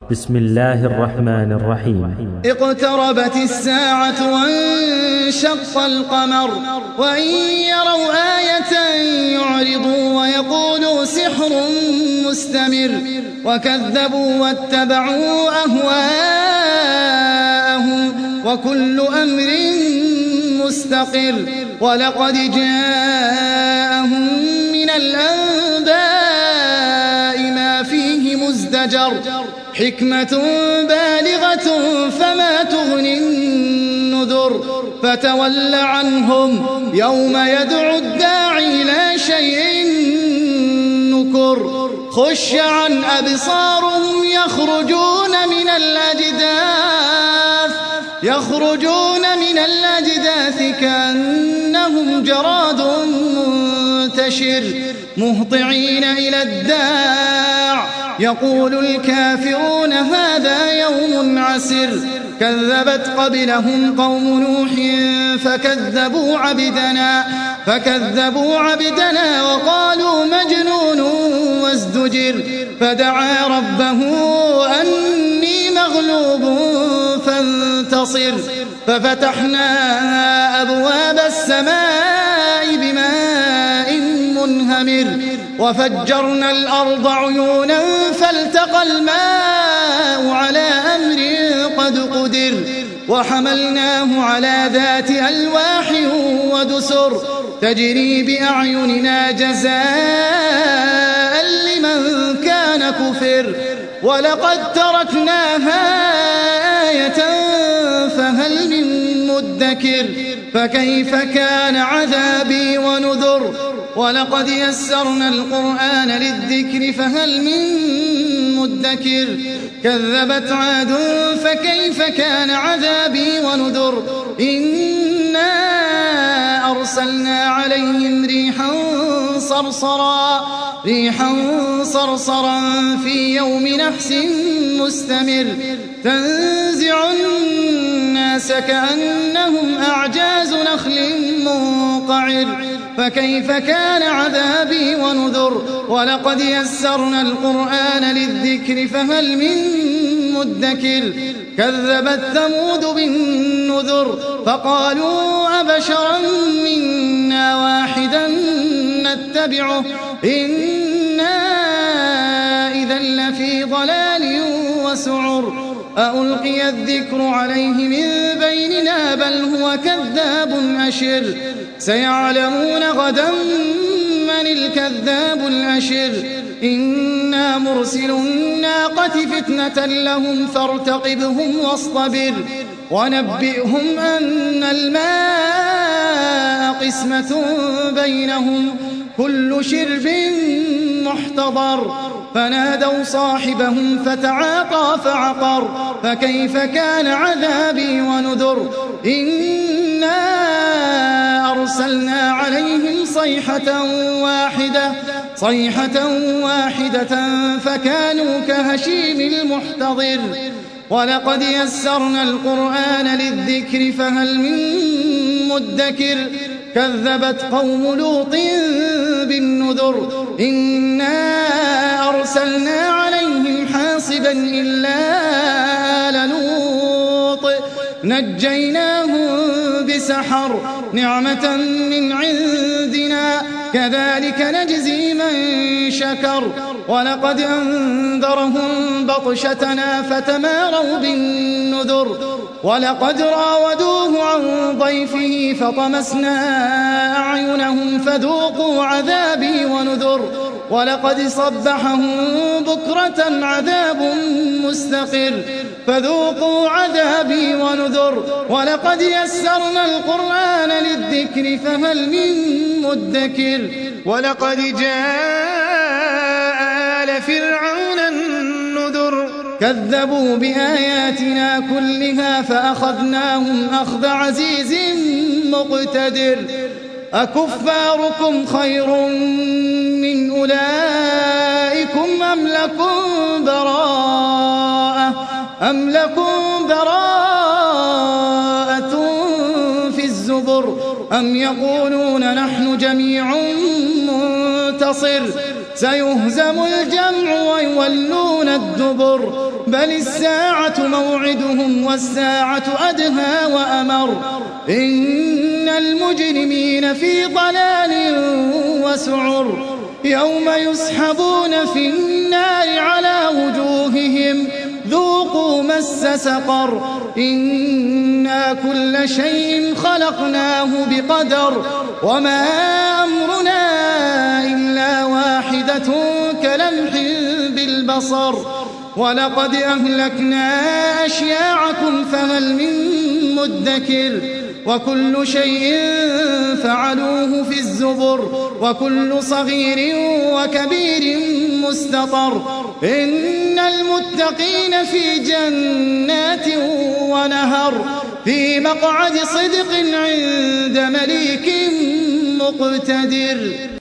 بسم الله الرحمن الرحيم. اقتربت الساعة وانشق القمر وإن يروا آية يعرضوا ويقولوا سحر مستمر وكذبوا واتبعوا أهواءهم وكل أمر مستقر ولقد جاءهم من الأنباء ما فيه مزدجر حكمة بالغة فما تغني النذر فتول عنهم يوم يدعو الداعي إلى شيء نكر خش عن أبصارهم يخرجون من الأجداث كأنهم جراد منتشر مهطعين إلى الداع يقول الكافرون هذا يوم عسر كذبت قبلهم قوم نوح فكذبوا عبدنا وقالوا مجنون وازدجر فدعا ربه أني مغلوب فانتصر ففتحنا أبواب السماء بماء منهمر وفجرنا الأرض عيونا فالتقى الماء على أمر قد قدر وحملناه على ذات ألواح ودسر تجري بأعيننا جزاء لمن كان كفر ولقد تركناها آية فهل من مدكر فكيف كان عذابي ونذر ولقد يسرنا القرآن للذكر فهل من مدكر كذبت عاد فكيف كان عذابي ونذر إنا أرسلنا عليهم ريحا صرصرا في يوم نحس مستمر تنزع الناس كأنهم أعجاز نخل منقعر فكيف كان عذابي ونذر ولقد يسرنا القرآن للذكر فهل من مدكر كذبت ثمود بالنذر فقالوا أبشرا منا واحدا نتبعه إنا إذا لفي ضلال وسعر ألقي الذكر عليه من بيننا بل هو كذاب أشر سيعلمون غدا من الكذاب الأشر إنا مرسل الناقة فتنة لهم فارتقبهم واصطبر ونبئهم أن الماء قسمة بينهم كل شرب محتضر فنادوا صاحبهم فتعاطى فعقر فكيف كان عذابي ونذر إنا أرسلنا عليهم صيحة واحدة فكانوا كهشيم المحتضر ولقد يسرنا القرآن للذكر فهل من مدكر كذبت قوم لوط بالنذر إنا أرسلنا عليهم حاصبا إلا آل لوط نجيناهم بسحر نعمة من عندنا كذلك نجزي من شكر ولقد أنذرهم بطشتنا فتماروا بالنذر ولقد راودوه عن ضيفه فطمسنا أعينهم فذوقوا عذابي ونذر ولقد صبحهم بكرة عذاب مستقر فذوقوا عذابي ونذر ولقد يسرنا القرآن للذكر فهل من مدكر ولقد جاء آل فرعون النذر كذبوا بآياتنا كلها فأخذناهم أخذ عزيز مقتدر أكفاركم خير من أولئكم أم لكم براءة في الزبر أم يقولون نحن جميع منتصر سيهزم الجمع ويولون الدبر بل الساعة موعدهم والساعة أدهى وأمر إن المجرمين في ضلال وسعر يوم يسحبون في النار على وجوههم ذوقوا مس سقر إنا كل شيء خلقناه بقدر وما أمرنا إلا واحدة كلمح بالبصر ولقد أهلكنا أشياعكم فهل من مدكر وكل شيء فعلوه في الزبر وكل صغير وكبير مستطر إن المتقين في جنات ونهر في مقعد صدق عند مليك مقتدر.